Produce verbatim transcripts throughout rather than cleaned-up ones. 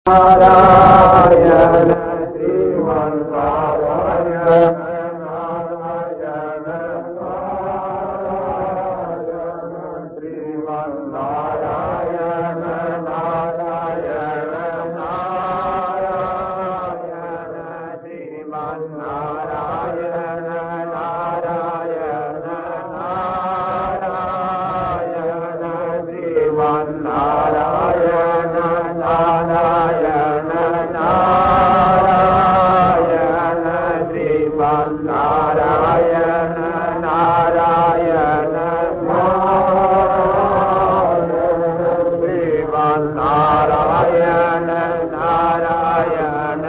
नारायण श्रीमन नारायण नारायण नारायण श्रीमन नारायण नारायण नारायण श्रीमन नारायण नारायण नारायण श्रीमन नारायण नारायण नारायण श्रीमन नारायण नारायण श्रीमन नारायण नारायण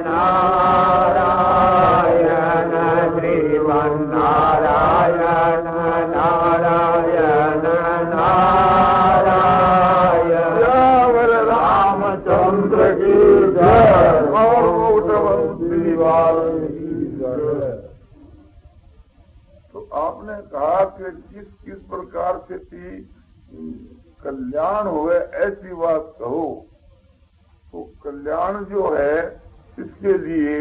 नारायण श्रीमन नारायण नारायण नारायण रामचंद्र की जय और तो आपने कहा कि किस किस प्रकार से थी कल्याण हुए ऐसी बात कहो। तो कल्याण जो है इसके लिए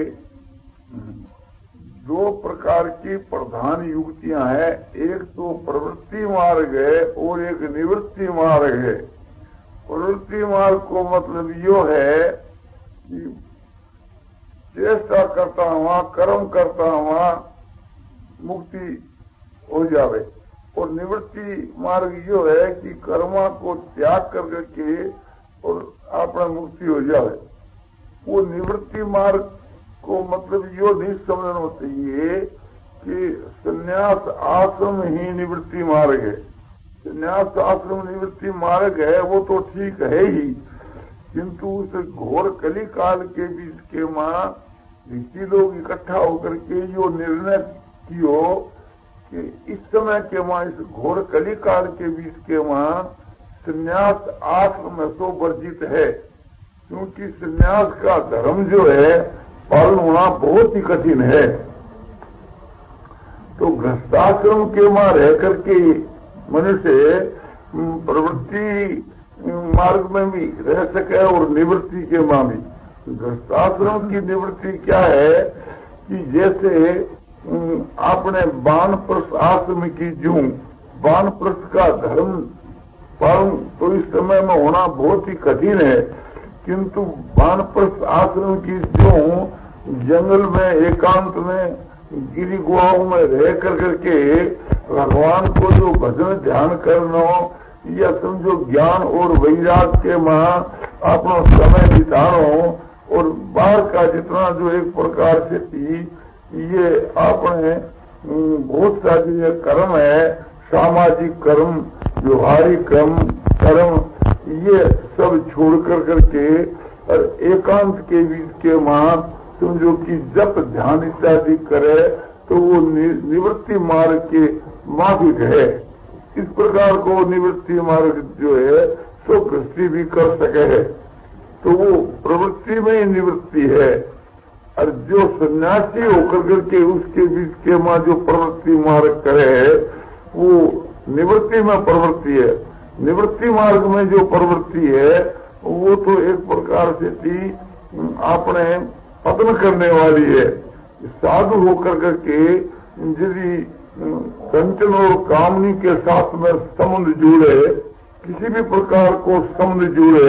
दो प्रकार की प्रधान युक्तियां हैं। एक तो प्रवृत्ति मार्ग है और एक निवृत्ति मार्ग है। प्रवृत्ति मार्ग को मतलब यो है कि चेष्टा करता हुआ कर्म करता हुआ मुक्ति हो जावे, और निवृत्ति मार्ग यो है कि कर्मा को त्याग कर करके और अपना मुक्ति हो जावे। वो निवृत्ति मार्ग को मतलब यो नहीं समझना चाहिए कि संन्यास आश्रम ही निवृत्ति मार्ग है। संन्यास आश्रम निवृत्ति मार्ग है वो तो ठीक है ही, किंतु उस घोर कली काल के बीच के माँ ऋषि लोग इकट्ठा होकर के जो निर्णय कियो कि इस समय के माँ इस घोर कली काल के बीच के माँ संन्यास आश्रम सो वर्जित है, क्योंकि संन्यास का धर्म जो है पालन होना बहुत ही कठिन है। तो गृहस्थाश्रम के माँ रह करके मनुष्य प्रवृत्ति मार्ग में भी रह सके और निवृत्ति के माँ भी। गृहस्थाश्रम की निवृत्ति क्या है कि जैसे आपने वानप्रस्थ आश्रम की जूं वानप्रस्थ का धर्म पालन तो इस समय में होना बहुत ही कठिन है, किंतु वानप्रस्थ आश्रम की जूं जंगल में एकांत में गिरी गुहाओं में रह कर करके भगवान को जो भजन ध्यान करना या समझो ज्ञान और वैराग के मां अपना समय बितानो, और बाहर का जितना जो एक प्रकार से थी ये आपने बहुत सारे कर्म है, सामाजिक कर्म व्यवहारिक कर्म कर्म ये सब छोड़ कर करके और एकांत के बीच के मां समझो कि जप ध्यान इत्यादि करे तो वो निवृत्ति मार्ग के माफिक है। इस प्रकार को निवृत्ति मार्ग जो है सो गृहस्थी भी कर सके है, तो वो प्रवृत्ति में ही निवृत्ति है। और जो सन्यासी होकर करके उसके बीच के माँ जो प्रवृत्ति मार्ग करे है वो निवृत्ति में प्रवृत्ति है। निवृत्ति मार्ग में जो प्रवृत्ति है वो तो एक प्रकार से थी आपने पतन करने वाली है। साधु होकर करके यदि कंचन और कामनी के साथ में संबंध जुड़े, किसी भी प्रकार को संबंध जुड़े,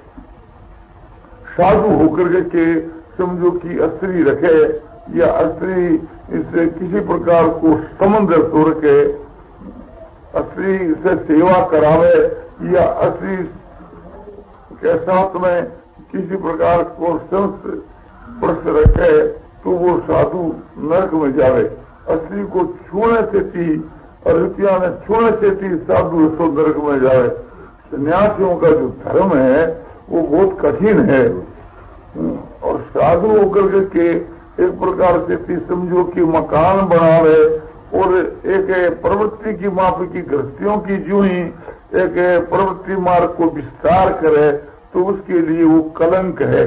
साधु होकर के समझो कि स्त्री रखे या स्त्री इससे किसी प्रकार को संबंध तो रखे, स्त्री से सेवा करावे या स्त्री के साथ में किसी प्रकार को स्पर्श रखे तो वो साधु नरक में जावे। स्त्री को छूने से थी और रुपया ने छूने से थी साधु सो नरक में जावे। सन्यासियों का जो धर्म है वो बहुत कठिन है, और साधु होकर के एक प्रकार से थी समझो कि मकान बनावे और एक प्रवृत्ति की माफी की गृहस्थियों की जो ही एक प्रवृत्ति मार्ग को विस्तार करे तो उसके लिए वो कलंक है।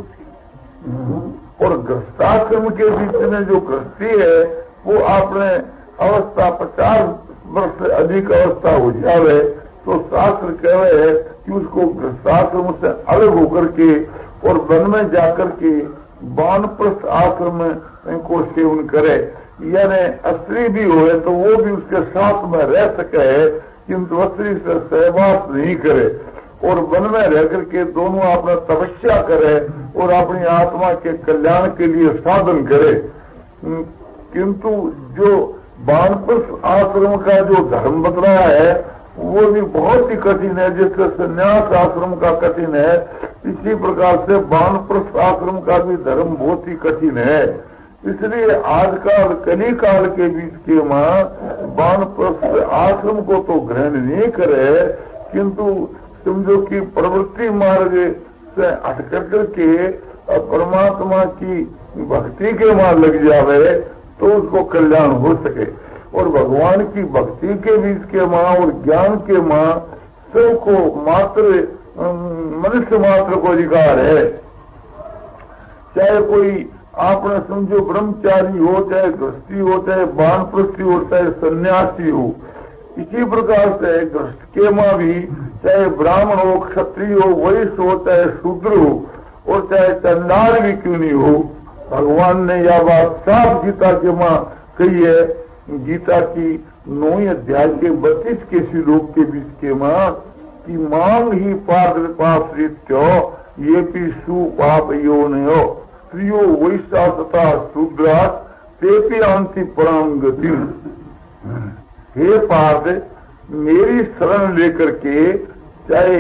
और गृहस्थाश्रम के बीच में जो गृहस्थी है वो आपने अवस्था पचास वर्ष से अधिक अवस्था हो जावे तो शास्त्र कह रहे हैं कि उसको गृहस्थाश्रम से अलग होकर के और वन में जाकर के वानप्रस्थ आश्रम को सेवन करे, यानी स्त्री भी हो तो वो भी उसके साथ में रह सके, किंतु स्त्री से सहवास नहीं करे और वन में रह करके दोनों अपना तपस्या करे और अपनी आत्मा के कल्याण के लिए साधन करे। किंतु जो वानप्रस्थ आश्रम का जो धर्म बतलाया है वो भी बहुत ही कठिन है, जिससे संन्यास आश्रम का कठिन है, इसी प्रकार से वानप्रस्थ आश्रम का भी धर्म बहुत ही कठिन है। इसलिए आजकाल कली काल के बीच के माँ वानप्रस्थ आश्रम को तो ग्रहण नहीं करे, किंतु समझो कि प्रवृत्ति मार्ग से हट कर करके परमात्मा की भक्ति के माँ लग जावे तो उसको कल्याण हो सके। और भगवान की भक्ति के बीच के माँ और ज्ञान के माँ सबको मात्र मनुष्य मात्र को अधिकार है, चाहे कोई आपने समझो ब्रह्मचारी हो, चाहे गृहस्थी हो, चाहे वानप्रस्थी हो, चाहे सन्यासी हो। इसी प्रकार से गृहस्थ के माँ भी चाहे ब्राह्मण हो, क्षत्रिय हो, वैश्य हो, चाहे शूद्र हो और चाहे चंडाल भी क्यों नहीं हो, भगवान ने यह बात साफ गीता के माँ कही है। गीता की नौवीं अध्याय के बत्तीस के श्लोक के बीच के माँ की मांग ही पाप पापो ये भी सुपाप योनयो स्त्रियो वैश्या तथा शूद्रा ते अंति परम गति। हे पार्थ, मेरी शरण लेकर के चाहे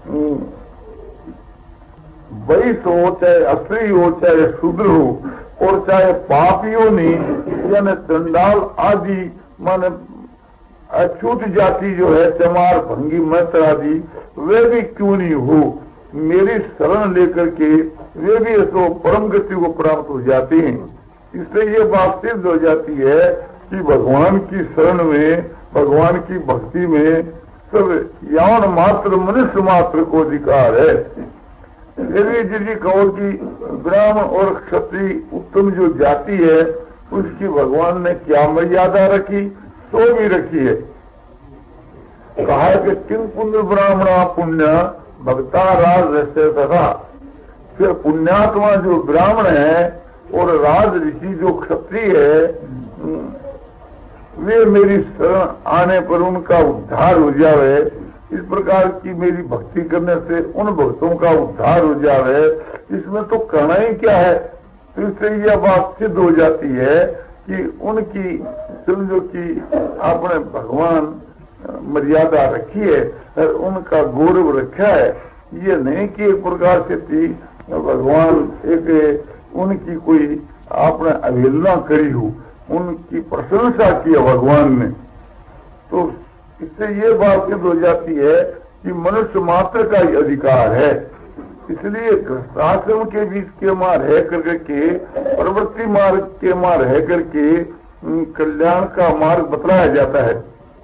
वैश्य हो, चाहे स्त्री हो, चाहे शूद्र हो और चाहे पापियों ने यानी चंडाल आदि माने अछूत जाति जो है, चमार भंगी मैत्र आदि, वे भी क्यों नहीं हो, मेरी शरण लेकर के वे भी तो परम गति को प्राप्त हो जाते हैं। इससे ये बात सिद्ध हो जाती है कि भगवान की शरण में, भगवान की भक्ति में सब यान मात्र मनुष्य मात्र को अधिकार है। यदि जिसकी कहो कि ब्राह्मण और क्षत्रिय उत्तम जो जाति है उसकी भगवान ने क्या मर्यादा रखी, तो भी रखी है। कहा कि किन पुण्य ब्राह्मणा पुण्य भक्ता राज रहते तथा, फिर पुण्यात्मा जो ब्राह्मण है और राज ऋषि जो क्षत्रिय है वे मेरी शरण आने पर उनका उद्धार हो जावे। इस प्रकार की मेरी भक्ति करने से उन भक्तों का उद्धार हो जावे, इसमें तो करना ही क्या है। तो इससे यह बात सिद्ध हो जाती है कि उनकी समझो कि आपने भगवान मर्यादा रखी है और उनका गौरव रखा है। ये नहीं कि एक प्रकार से थी भगवान एक उनकी कोई आपने अवहेलना करी हो, उनकी प्रशंसा की है भगवान ने। तो इससे ये बात सिद्ध हो जाती है कि मनुष्य मात्र का ही अधिकार है। इसलिए गृहस्थाश्रम के बीच के माँ रह करके, प्रवृत्ति मार्ग के माँ रह करके कल्याण का मार्ग बतलाया जाता है।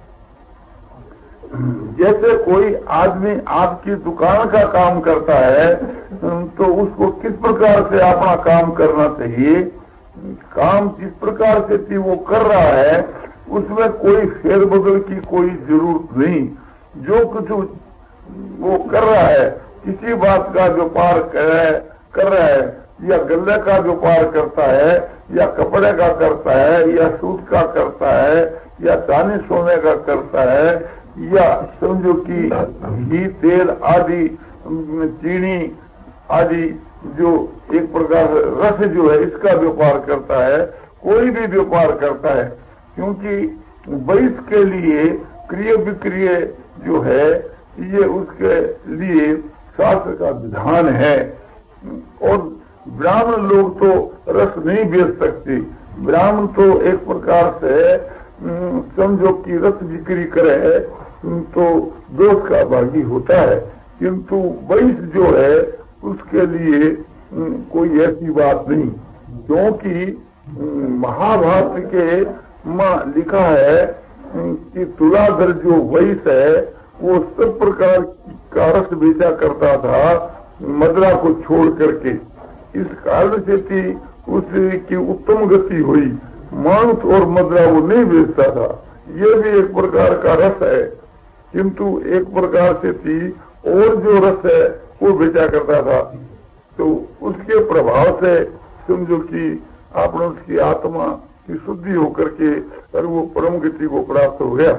जैसे कोई आदमी आपकी दुकान का काम करता है तो उसको किस प्रकार से अपना काम करना चाहिए, काम जिस प्रकार से थी वो कर रहा है, उसमें कोई फेरबदल की कोई जरूरत नहीं। जो कुछ वो कर रहा है, किसी बात का व्यापार कर रहा है, या गल्ले का व्यापार करता है, या कपड़े का करता है, या सूट का करता है, या चांदी सोने का करता है, या समझो कि घी तेल आदि चीनी आदि जो एक प्रकार रस जो है इसका व्यापार करता है, कोई भी व्यापार करता है, क्योंकि वैश्य के लिए क्रिय विक्रिय जो है ये उसके लिए शास्त्र का विधान है। और ब्राह्मण लोग तो रस नहीं बेच सकते, ब्राह्मण तो एक प्रकार से समझो कि रस बिक्री करे तो दोष का भागी होता है, किंतु वैश्य जो है उसके लिए कोई ऐसी बात नहीं। क्योंकि महाभारत के मां लिखा है कि तुलाधर जो वैश्य है वो सब प्रकार का रस बेचा करता था मदरा को छोड़ करके। इस कारण से थी उसकी उत्तम गति हुई, मांस और मदरा वो नहीं बेचता था। ये भी एक प्रकार का रस है, किंतु एक प्रकार से थी और जो रस है वो बेचा करता था। तो उसके प्रभाव से समझो कि आपने उसकी आत्मा की शुद्धि होकर के और वो परम गति को प्राप्त हो गया।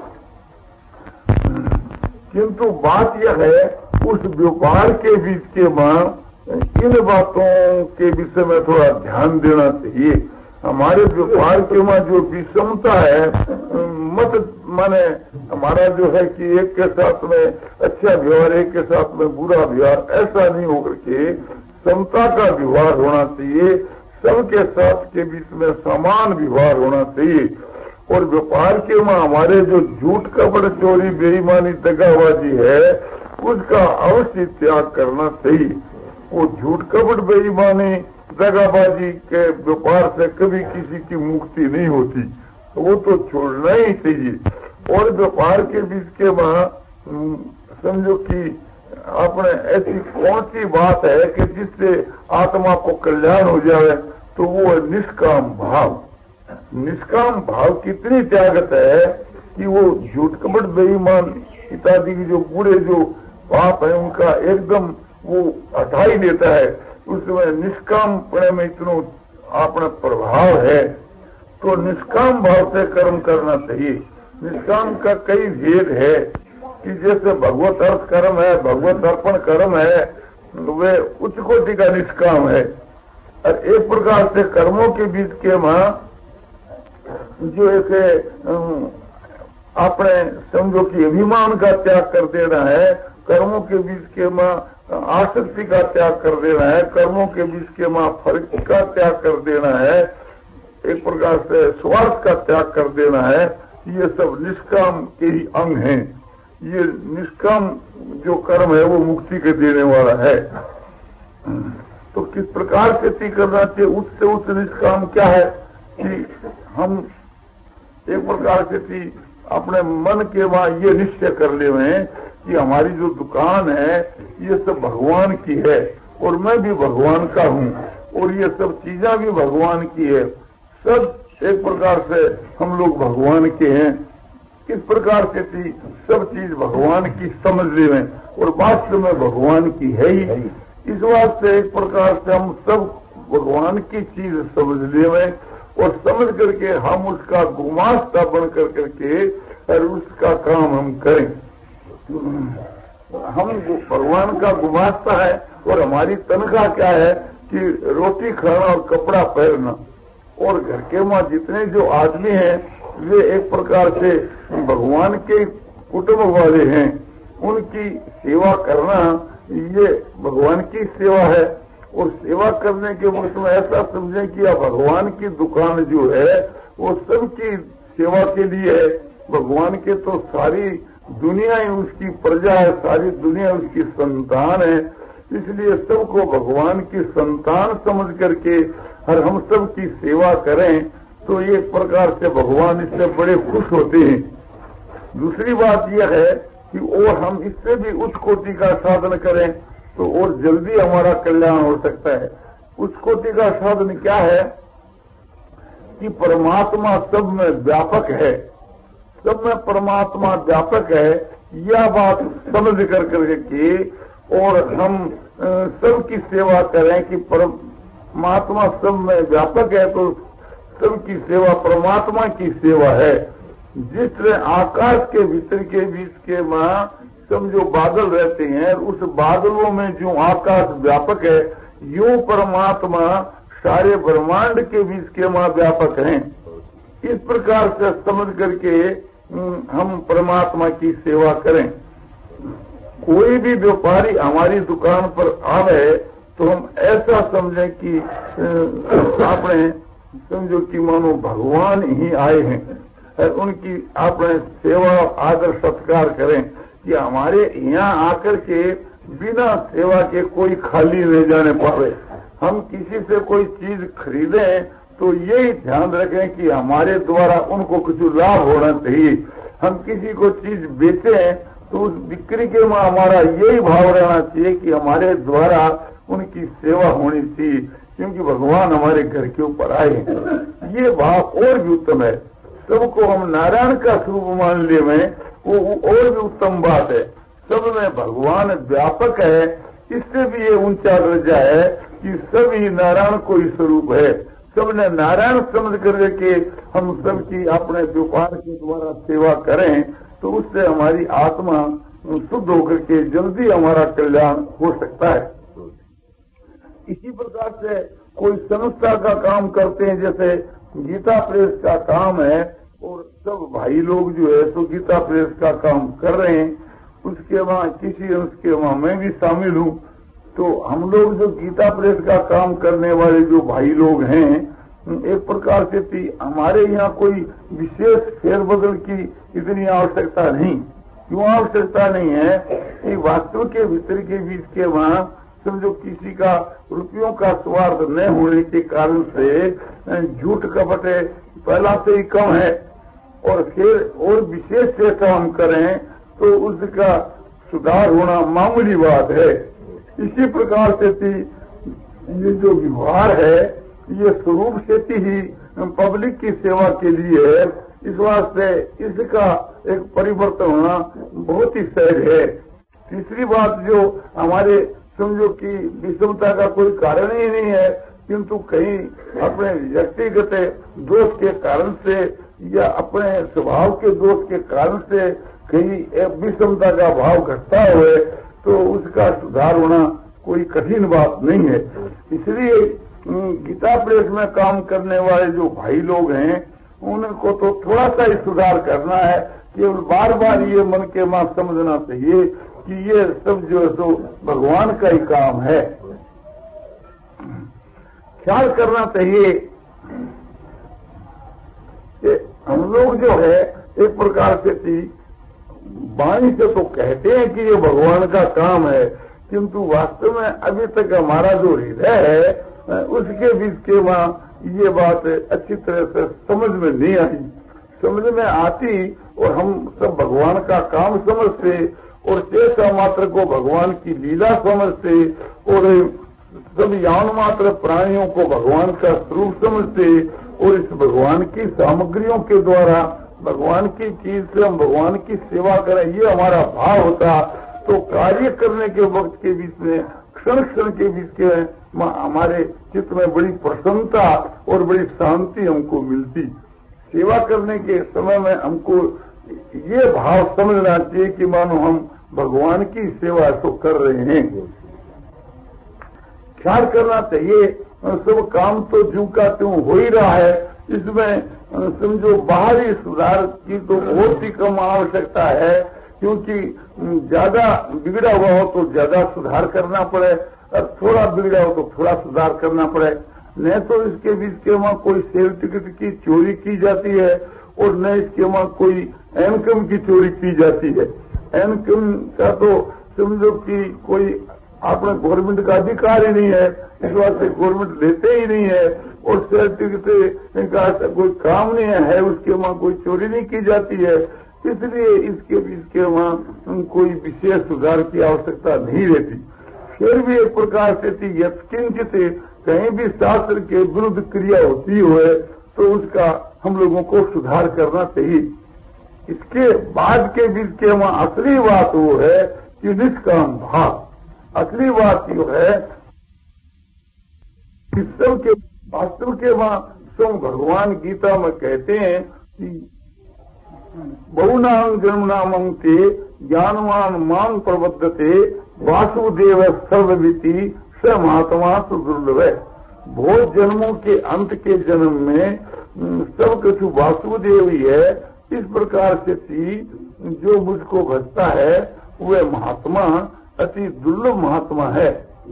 किंतु बात यह है उस व्यापार के बीच के मां इन बातों के विषय में थोड़ा ध्यान देना चाहिए। हमारे व्यापार के मां जो विषमता है मत माने हमारा जो है कि एक के साथ में अच्छा व्यवहार एक के साथ में बुरा व्यवहार, ऐसा नहीं होकर के समता का व्यवहार होना चाहिए। सबके साथ के बीच में समान व्यवहार होना चाहिए। और व्यापार के मां हमारे जो झूठ कपट चोरी बेईमानी दगाबाजी है उसका अवश्य त्याग करना चाहिए। वो झूठ कपट बेईमानी दगाबाजी के व्यापार से कभी किसी की मुक्ति नहीं होती, तो वो तो छोड़ना ही चाहिए। और व्यापार के बीच के मां समझो कि आपने ऐसी कौन सी बात है कि जिससे आत्मा को कल्याण हो जाए, तो वो है निष्काम भाव। निष्काम भाव कितनी त्यागत है कि वो झूठ कपट बेईमान इत्यादि की जो बुरे जो पाप है उनका एकदम वो हटा ही देता है। उसमें निष्काम में इतना अपना प्रभाव है, तो निष्काम भाव से कर्म करना चाहिए। निष्काम का कई भेद है कि जैसे भगवत अर्थ कर्म है, भगवत अर्पण कर्म है, वे उच्च कोटि का निष्काम है। और एक प्रकार से कर्मों के बीच के मां जो एक अपने समझो कि अभिमान का त्याग कर देना है, कर्मों के बीच के मां आसक्ति का त्याग कर देना है, कर्मों के बीच के मां फर्क का त्याग कर देना है, एक प्रकार से स्वार्थ का त्याग कर देना है। ये सब निष्काम के ही अंग हैं। ये निष्काम जो कर्म है वो मुक्ति के देने वाला है। तो किस प्रकार से ती करना चाहिए? उच्च से उच्च निष्काम क्या है कि हम एक प्रकार से थी अपने मन के वहां ये निश्चय कर ले हुए कि हमारी जो दुकान है ये सब भगवान की है और मैं भी भगवान का हूँ और ये सब चीजें भी भगवान की है। सब एक प्रकार से हम लोग भगवान के हैं। किस प्रकार से थी सब चीज भगवान की समझ ले हुए और वास्तव में भगवान की है ही। इस वास्ते एक प्रकार से हम सब भगवान की चीज समझ ले हुए और समझ करके हम उसका गुमास्ता बन कर करके और उसका काम हम करें। हम भगवान का गुमास्ता है और हमारी तनख्वाह क्या है कि रोटी खाना और कपड़ा पहनना। और घर के वहां जितने जो आदमी हैं वे एक प्रकार से भगवान के कुटुंब वाले हैं। उनकी सेवा करना ये भगवान की सेवा है। और सेवा करने के वक्त में ऐसा समझें कि यह भगवान की दुकान जो है वो सबकी सेवा के लिए है। भगवान के तो सारी दुनिया ही उसकी प्रजा है, सारी दुनिया उसकी संतान है। इसलिए सबको भगवान की संतान समझ करके और हम सब की सेवा करें तो एक प्रकार से भगवान इससे बड़े खुश होते हैं। दूसरी बात यह है कि और हम इससे भी उच्च कोटि का साधन करें तो और जल्दी हमारा कल्याण हो सकता है। उच्च कोटि का साधन क्या है कि परमात्मा सब में व्यापक है, सब में परमात्मा व्यापक है। यह बात समझ कर करके और हम सबकी सेवा करें कि परमात्मा सब में व्यापक है तो सबकी सेवा परमात्मा की सेवा है। जिस तरह आकाश के भीतर के बीच के मां समझो बादल रहते हैं, उस बादलों में जो आकाश व्यापक है यूं परमात्मा सारे ब्रह्मांड के बीच के मां व्यापक हैं। इस प्रकार से समझ करके हम परमात्मा की सेवा करें। कोई भी व्यापारी हमारी दुकान पर आवे तो हम ऐसा समझें कि आपने समझो कि मानो भगवान ही आए हैं और उनकी आपने सेवा आदर सत्कार करें कि हमारे यहाँ आकर के बिना सेवा के कोई खाली नहीं जाने पावे। हम किसी से कोई चीज खरीदें तो यही ध्यान रखें कि हमारे द्वारा उनको कुछ लाभ होना चाहिए। हम किसी को चीज बेचें तो उस बिक्री के में हमारा यही भाव रहना चाहिए कि हमारे द्वारा उनकी सेवा होनी चाहिए, क्योंकि भगवान हमारे घर के ऊपर आए हैं। ये भाव और भी उत्तम है। सबको हम नारायण का स्वरूप मान ले में वो और भी उत्तम बात है। सब में भगवान व्यापक है, इससे भी ये ऊंचा दर्जा है कि सभी नारायण को ही स्वरूप है। सबने नारायण समझ करके हम सबकी अपने व्यापार के द्वारा सेवा करें तो उससे हमारी आत्मा शुद्ध होकर के जल्दी हमारा कल्याण हो सकता है। इसी प्रकार से कोई संस्था का काम करते हैं, जैसे गीता प्रेस का काम है और सब भाई लोग जो है तो गीता प्रेस का काम कर रहे हैं, उसके वहाँ किसी उसके वहाँ मैं भी शामिल हूँ। तो हम लोग जो गीता प्रेस का काम करने वाले जो भाई लोग हैं, एक प्रकार से थी हमारे यहाँ कोई विशेष फेरबदल की इतनी आवश्यकता नहीं। क्यों आवश्यकता नहीं है कि वास्तव के भीतर के बीच के वहाँ समझो किसी का रुपयों का स्वार्थ न होने के कारण से झूठ कपट पहला से ही कम है और फिर और विशेष से काम करें तो उसका सुधार होना मामूली बात है। इसी प्रकार से थी ये जो व्यवहार है ये स्वरूप से ही पब्लिक की सेवा के लिए है, इस वास्ते इसका एक परिवर्तन होना बहुत ही सहज है। तीसरी बात जो हमारे समझो कि विषमता का कोई कारण ही नहीं है, किंतु कहीं अपने व्यक्तिगत दोष के कारण से या अपने स्वभाव के दोष के कारण से कहीं विषमता का भाव घटता हुए तो उसका सुधार होना कोई कठिन बात नहीं है। इसलिए गीता प्रेस में काम करने वाले जो भाई लोग हैं उनको तो थोड़ा सा ही सुधार करना है, केवल बार बार ये मन के मां समझना चाहिए कि ये सब जो है तो भगवान का ही काम है। ख्याल करना चाहिए कि हम लोग जो है एक प्रकार से थी वाणी से तो कहते हैं कि ये भगवान का काम है, किंतु वास्तव में अभी तक हमारा जो हृदय है उसके बीच के वहाँ ये बात अच्छी तरह से समझ में नहीं आई। समझ में आती और हम सब भगवान का काम समझते और चेष्टा मात्र को भगवान की लीला समझते और सब यान मात्र प्राणियों को भगवान का स्वरूप समझते और इस भगवान की सामग्रियों के द्वारा भगवान की चीज से हम भगवान की सेवा करें, ये हमारा भाव होता तो कार्य करने के वक्त के बीच में क्षण क्षण के बीच के हमारे चित्त में बड़ी प्रसन्नता और बड़ी शांति हमको मिलती। सेवा करने के समय में हमको ये भाव समझना चाहिए कि मानो हम भगवान की सेवा तो कर रहे हैं। ख्याल करना चाहिए सब काम तो ज्यों का त्यों हो ही रहा है, इसमें समझो बाहरी सुधार की तो बहुत ही कम आवश्यकता है, क्योंकि ज्यादा बिगड़ा हुआ हो तो ज्यादा सुधार करना पड़े और थोड़ा बिगड़ा हो तो थोड़ा सुधार करना पड़े। न तो इसके बीच के वहाँ कोई सेल टिकट की चोरी की जाती है और न इसके वहाँ कोई इनकम की चोरी की जाती है। इनकम का तो समझो कि कोई अपने गवर्नमेंट का अधिकार ही नहीं है, इस वास्ते गवर्नमेंट लेते ही नहीं है और सेल टिकट का कोई काम नहीं है, उसके वहाँ कोई चोरी नहीं की जाती है, इसलिए इसके बीच के वहाँ कोई विशेष सुधार की आवश्यकता नहीं रहती। फिर भी एक प्रकार से यत्किंचित कहीं भी शास्त्र के विरुद्ध क्रिया होती है तो उसका हम लोगों को सुधार करना चाहिए। इसके बाद के बीच के वहाँ असली बात वो है कि निष्काम भाव। असली बात जो है कि सब के वास्तव के वहाँ स्वयं भगवान गीता में कहते हैं कि बहुनाम जन्मनामं ते ज्ञानवान मां प्रबद्धते वासुदेव सर्वविति स महात्मा सुदुर्लभ। बहुत जन्मों के अंत के जन्म में सब कुछ वासुदेव ही है, इस प्रकार से थी जो मुझको भजता है वह महात्मा अति दुर्लभ महात्मा है।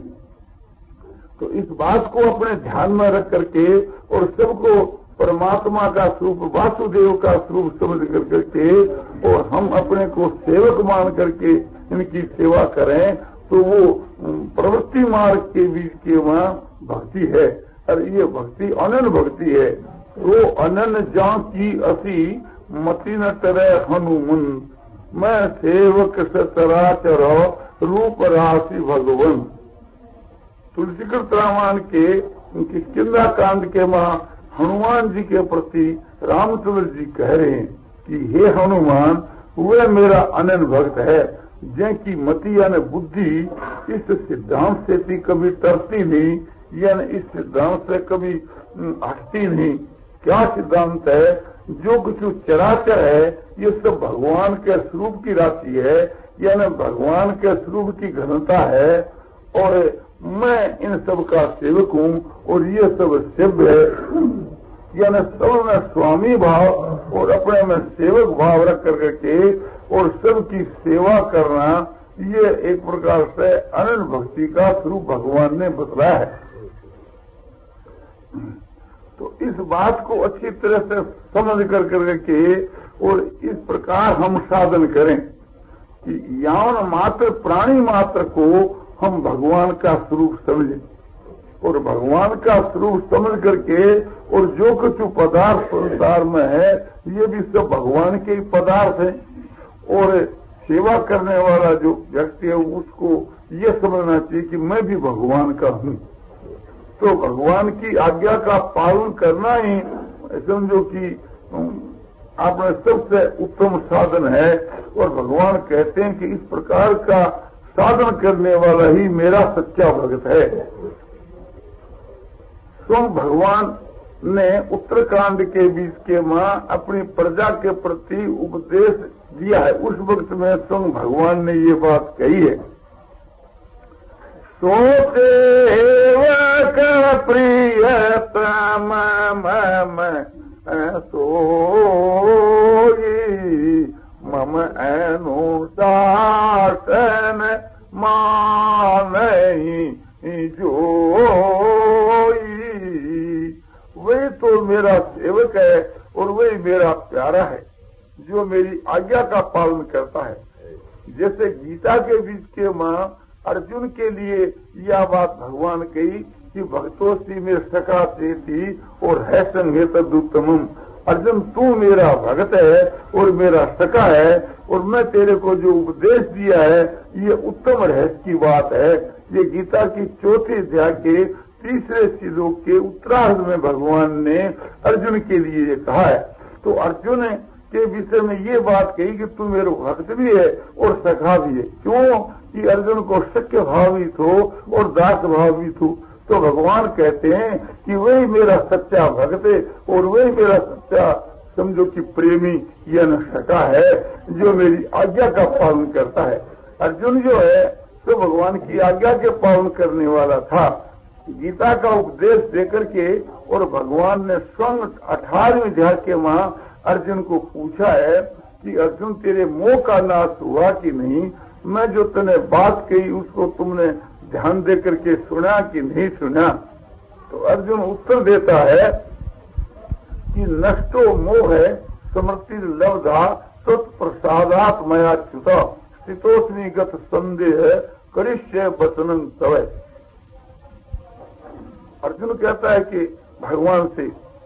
तो इस बात को अपने ध्यान में रख करके और सबको परमात्मा का स्वरूप वासुदेव का स्वरूप समझ कर करके और हम अपने को सेवक मान करके इनकी सेवा करें तो वो प्रवृत्ति मार्ग के बीच के वहाँ भक्ति है। और ये भक्ति अनन्य भक्ति है। वो अनन्य जां की असी मति न टरे हनुमन, मैं सेवक सचराचर रूप राशि भगवन। तुलसीकृत रामायण के किष्किंधा कांड के वहाँ हनुमान जी के प्रति रामचंद्र जी कह रहे हैं कि हे हनुमान वह मेरा अनन्य भक्त है, जिनकी मति यानी बुद्धि इस सिद्धांत से भी कभी तरती नहीं, यानी इस सिद्धांत से कभी हटती नहीं। क्या सिद्धांत है? जो कुछ चराचर है ये सब भगवान के स्वरूप की राशि है, यानी भगवान के स्वरूप की घनता है, और मैं इन सब का सेवक हूँ और ये सब सेव्य है, यानी सब में स्वामी भाव और अपने में सेवक भाव रख कर के और सबकी सेवा करना, ये एक प्रकार से अनंत भक्ति का स्वरूप भगवान ने बतलाया है। तो इस बात को अच्छी तरह से समझ कर करके और इस प्रकार हम साधन करें कि यावन मात्र प्राणी मात्र को हम भगवान का स्वरूप समझें, और भगवान का स्वरूप समझ करके और जो कुछ पदार्थ संसार में है ये भी सब भगवान के ही पदार्थ है, और सेवा करने वाला जो व्यक्ति है उसको ये समझना चाहिए कि मैं भी भगवान का हूँ। तो भगवान की आज्ञा का पालन करना ही समझो कि आपने सबसे उत्तम साधन है, और भगवान कहते हैं कि इस प्रकार का साधन करने वाला ही मेरा सच्चा भक्त है। तो भगवान ने उत्तरकांड के बीच के मां अपनी प्रजा के प्रति उपदेश दिया है, उस वक्त में स्वयं भगवान ने ये बात कही है। सोते प्रिय तम सोई मम अनुशासन मानहि जोई। वही तो मेरा सेवक है और वही मेरा प्यारा है जो मेरी आज्ञा का पालन करता है। जैसे गीता के बीच के मां अर्जुन के लिए यह बात भगवान कही कि भक्तों से मेरे सखा से थी और है संगे तदुत्तमम। अर्जुन तू मेरा भक्त है और मेरा सखा है, और मैं तेरे को जो उपदेश दिया है ये उत्तम रहस्य की बात है। ये गीता की चौथे अध्याय के तीसरे श्लोक के उत्तरार्ध में भगवान ने अर्जुन के लिए ये कहा है। तो अर्जुन के विषय में ये बात कही कि तू मेरा भक्त भी है और सखा भी है। क्यों कि अर्जुन को सख्य भाव भी थो और दास भाव भी थो। तो भगवान कहते हैं कि वही मेरा सच्चा भक्त है और वही मेरा सच्चा समझो कि प्रेमी या न सखा है जो मेरी आज्ञा का पालन करता है। अर्जुन जो है तो भगवान की आज्ञा के पालन करने वाला था। गीता का उपदेश देकर के और भगवान ने स्वयं अठारहवीं अध्याय के मां अर्जुन को पूछा है कि अर्जुन तेरे मोह का नाश हुआ कि नहीं, मैं जो तूने बात कही उसको तुमने ध्यान दे करके सुना कि नहीं सुना। तो अर्जुन उत्तर देता है कि नष्टो मोह है स्मृति लब्धा तत्प्रसादात मया च्युता स्थितोस्मि गत संदेह करिष्ये वचनं तव। अर्जुन कहता है कि भगवान से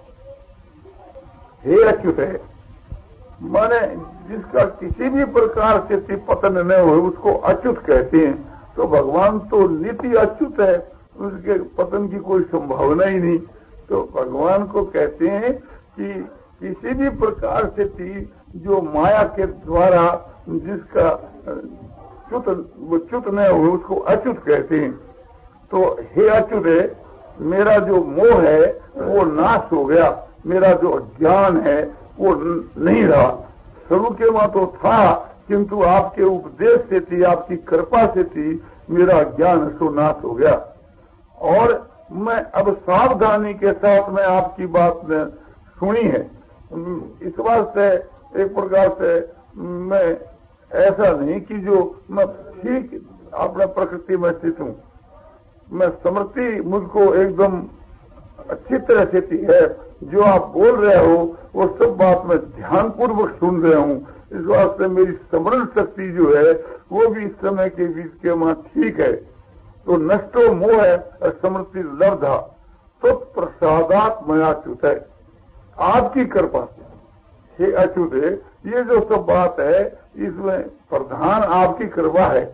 हे अच्युत है, माने जिसका किसी भी प्रकार से पतन न हो उसको अच्युत कहते हैं। तो भगवान तो नित्य अच्युत है, उसके पतन की कोई संभावना ही नहीं। तो भगवान को कहते हैं कि किसी भी प्रकार से जो माया के द्वारा जिसका च्युत वो च्युत न हो उसको अच्युत कहते हैं। तो हे अच्युत है, मेरा जो मोह है वो नाश हो गया, मेरा जो ज्ञान है वो नहीं रहा। शुरू के मां तो था किंतु आपके उपदेश से थी, आपकी कृपा से थी, मेरा ज्ञान सो नाश हो गया। और मैं अब सावधानी के साथ में आपकी बात ने सुनी है। इस बात से एक प्रकार से मैं ऐसा नहीं कि जो मैं ठीक अपने प्रकृति में स्थित हूँ, मैं स्मृति मुझको एकदम अच्छी तरह से थी है। जो आप बोल रहे हो वो सब बात मैं ध्यान पूर्वक सुन रहा हूँ। इस वास्ते मेरी स्मरण शक्ति जो है वो भी इस समय के बीच के मां ठीक है। तो नष्टो मोह है स्मृति लब्धा तो प्रसादात मया च्युत है, आपकी कृपा से हे अच्युत है। ये जो सब बात है इसमें प्रधान आपकी कृपा है।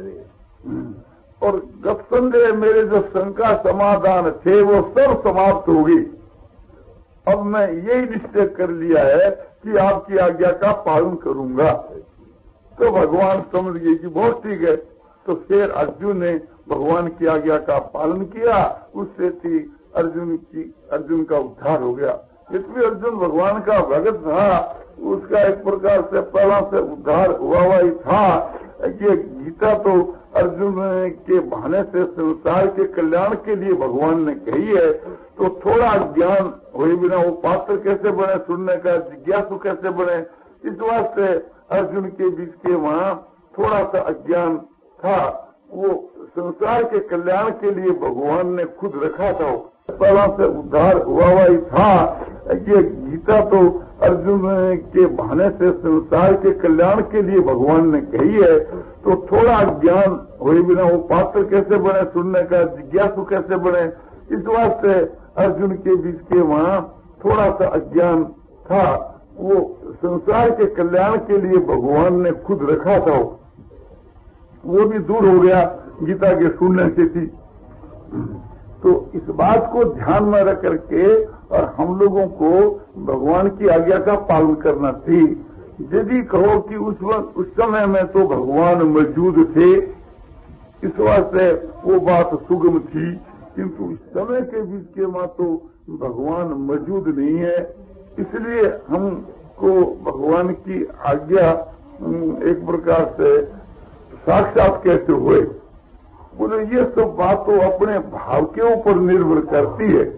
और गत संदेह मेरे जो शंका समाधान थे वो सब समाप्त हो गई। अब मैं यही निश्चय कर लिया है कि आपकी आज्ञा का पालन करूंगा। तो भगवान समझ गए कि बहुत ठीक है। तो फिर अर्जुन ने भगवान की आज्ञा का पालन किया, उससे थी अर्जुन की अर्जुन का उद्धार हो गया। इसलिए अर्जुन भगवान का भगत था, उसका एक प्रकार से पहला से उद्धार हुआ हुआ ही था। ये गीता तो अर्जुन के बहाने से संसार के कल्याण के लिए भगवान ने कही है। तो थोड़ा ज्ञान हुए बिना वो पात्र कैसे बने, सुनने का जिज्ञासु कैसे बने, इस वास्ते अर्जुन के बीच के वहाँ थोड़ा सा अज्ञान था। वो संसार के कल्याण के लिए भगवान ने खुद रखा था, पहला से उद्धार हुआ हुआ ही था। ये गीता तो अर्जुन के बहाने से संसार के कल्याण के लिए भगवान ने कही है। तो थोड़ा ज्ञान हुए बिना वो पात्र कैसे बने, सुनने का जिज्ञासु कैसे बने, इस वास्ते अर्जुन के बीच के वहाँ थोड़ा सा अज्ञान था। वो संसार के कल्याण के लिए भगवान ने खुद रखा था, वो भी दूर हो गया गीता के सुनने से थी। तो इस बात को ध्यान में रख करके और हम लोगों को भगवान की आज्ञा का पालन करना थी। यदि कहो कि उस वक्त उस समय में तो भगवान मौजूद थे, इस वास्ते वो बात सुगम थी, किंतु इस समय के बीच के मां तो भगवान मौजूद नहीं है। इसलिए हमको भगवान की आज्ञा एक प्रकार से साक्षात कैसे हुए, बोले ये सब बात तो अपने भाव के ऊपर निर्भर करती है।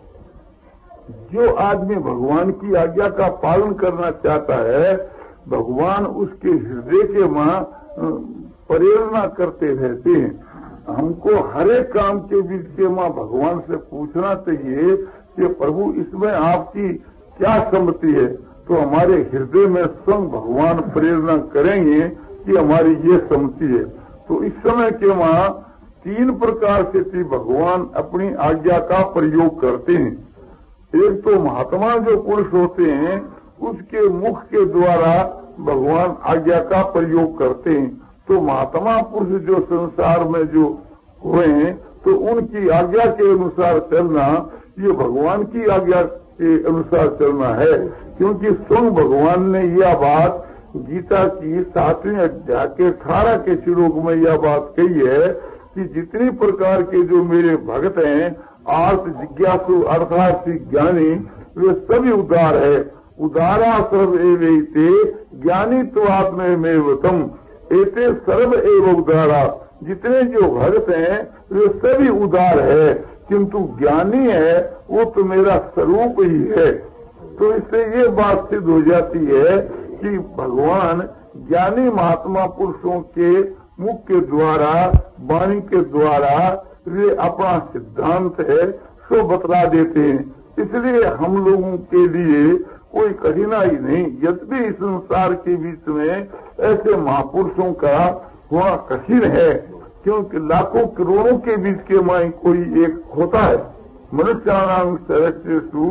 जो आदमी भगवान की आज्ञा का पालन करना चाहता है, भगवान उसके हृदय के मां प्रेरणा करते रहते हैं। हमको हर एक काम के बीच के मां भगवान से पूछना चाहिए कि प्रभु इसमें आपकी क्या सम्मति है। तो हमारे हृदय में स्वयं भगवान प्रेरणा करेंगे कि हमारी ये सम्मति है। तो इस समय के वहाँ तीन प्रकार से थी भगवान अपनी आज्ञा का प्रयोग करते हैं। एक तो महात्मा जो पुरुष होते हैं उसके मुख के द्वारा भगवान आज्ञा का प्रयोग करते हैं। तो महात्मा पुरुष जो संसार में जो हुए हैं तो उनकी आज्ञा के अनुसार चलना ये भगवान की आज्ञा के अनुसार चलना है, क्योंकि स्वयं भगवान ने यह बात गीता की सातवें अध्याय के अठारह के श्लोक में यह बात कही है कि जितनी प्रकार के जो मेरे भक्त हैं आर्थ जिज्ञासु अर्थार्थी ज्ञानी वे सभी उदार है। उदारा सर्व एवैते ज्ञानी तो आत्मेवतम एते सर्व एव उदारा। जितने जो भक्त हैं वे सभी उदार है, किंतु ज्ञानी है वो तो मेरा स्वरूप ही है। तो इससे ये बात सिद्ध हो जाती है कि भगवान ज्ञानी महात्मा पुरुषों के मुख के द्वारा वाणी के द्वारा वे अपना सिद्धांत है सो बतला देते हैं। इसलिए हम लोगों के लिए कोई कठिनाई नहीं। यद्यपि इस संसार के बीच में ऐसे महापुरुषों का होना कठिन है, क्योंकि लाखों करोड़ों के बीच के माई कोई एक होता है। मनुष्याणां सर्वश्रेषु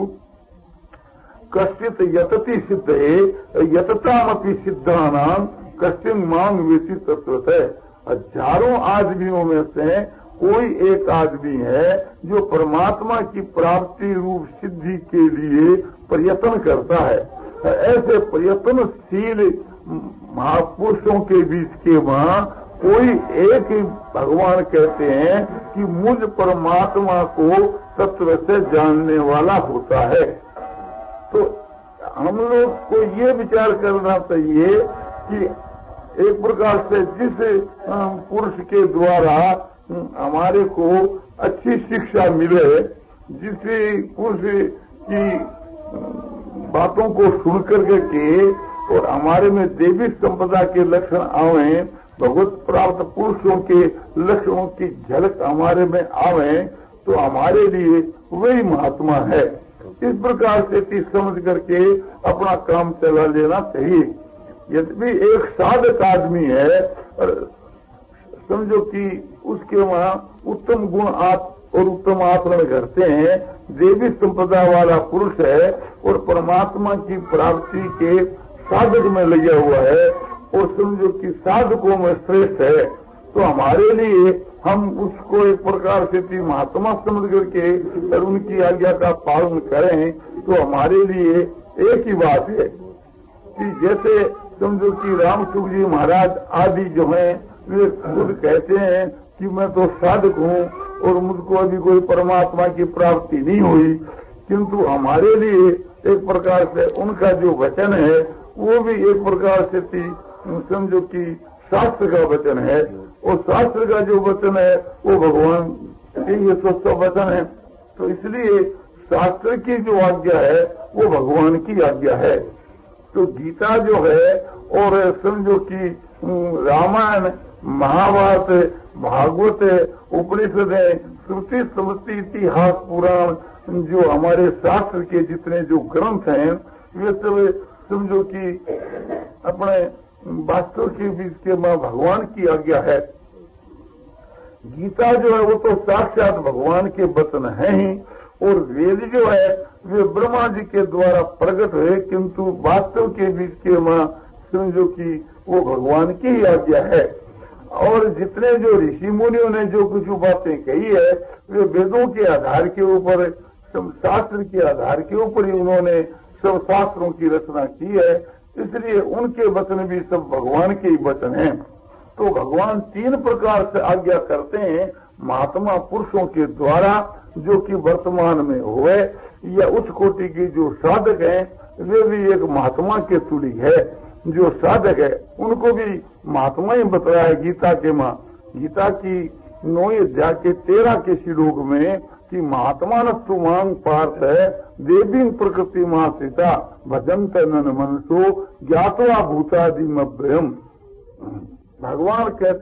कश्चित यतति सिद्ध है यततामपि सिद्धानां कश्चिन मांग वेति तत्वत है। हजारों आदमियों में से कोई एक आदमी है जो परमात्मा की प्राप्ति रूप सिद्धि के लिए प्रयत्न करता है। ऐसे प्रयत्नशील महापुरुषों के बीच के वहाँ कोई एक ही भगवान कहते हैं कि मुझ परमात्मा को तत्व से जानने वाला होता है। तो हम लोग को ये विचार करना चाहिए कि एक प्रकार से जिस पुरुष के द्वारा हमारे को अच्छी शिक्षा मिले, जिस पुरुष की बातों को सुन करके के और हमारे में देवी संपदा के लक्षण आवे, भगवत प्राप्त पुरुषों के लक्षणों की झलक हमारे में आवे, तो हमारे लिए वही महात्मा है। इस प्रकार से चीज समझ करके अपना काम चला लेना चाहिए। यद्यपि एक साधक आदमी है और समझो कि उसके वहाँ उत्तम गुण आप और उत्तम आचरण करते हैं, देवी संपदा वाला पुरुष है और परमात्मा की प्राप्ति के साधक में लगा हुआ है और समझो कि साधकों में श्रेष्ठ है, तो हमारे लिए हम उसको एक प्रकार से महात्मा समझ करके और उनकी आज्ञा का पालन करें तो हमारे लिए एक ही बात है कि जैसे समझो कि राम सुख जी महाराज आदि जो हैं वे खुद कहते हैं कि मैं तो साधक हूँ और मुझको अभी कोई परमात्मा की प्राप्ति नहीं हुई, किंतु हमारे लिए एक प्रकार से उनका जो वचन है वो भी एक प्रकार से समझो कि शास्त्र का वचन है, और शास्त्र का जो वचन है वो भगवान के ये सच्चा वचन है। तो इसलिए शास्त्र की जो आज्ञा है वो भगवान की आज्ञा है। तो गीता जो है और समझो कि रामायण, महाभारत, भागवत, उपनिषद है, श्रुति, स्मृति, इतिहास, पुराण, जो हमारे शास्त्र के जितने जो ग्रंथ हैं वे सब समझो कि अपने वास्तव के बीच के मां भगवान की आज्ञा है। गीता जो है वो तो साक्षात भगवान के वचन है ही, और वेद जो है वे ब्रह्मा जी के द्वारा प्रकट हुए, किंतु वास्तव के बीच के मां समझो कि वो भगवान की ही आज्ञा है। और जितने जो ऋषि मुनियों ने जो कुछ बातें कही है वे वेदों के आधार के ऊपर, शास्त्र के आधार के ऊपर ही उन्होंने सब शास्त्रों की रचना की है, इसलिए उनके वचन भी सब भगवान के ही वचन हैं। तो भगवान तीन प्रकार से आज्ञा करते हैं महात्मा पुरुषों के द्वारा, जो कि वर्तमान में हुए या उच्च कोटि के जो साधक हैं वे भी एक महात्मा के तुल्य है। जो साधक है उनको भी महात्मा ही बताया है गीता के माँ गीता की नौ अध्याय के तेरह के श्लोक में कि महात्मा न तुमांग पार्थ है देवी प्रकृति माँ सीता भजंत नन मनसो ज्ञातवा भूतादि मभ्यम। भगवान कहते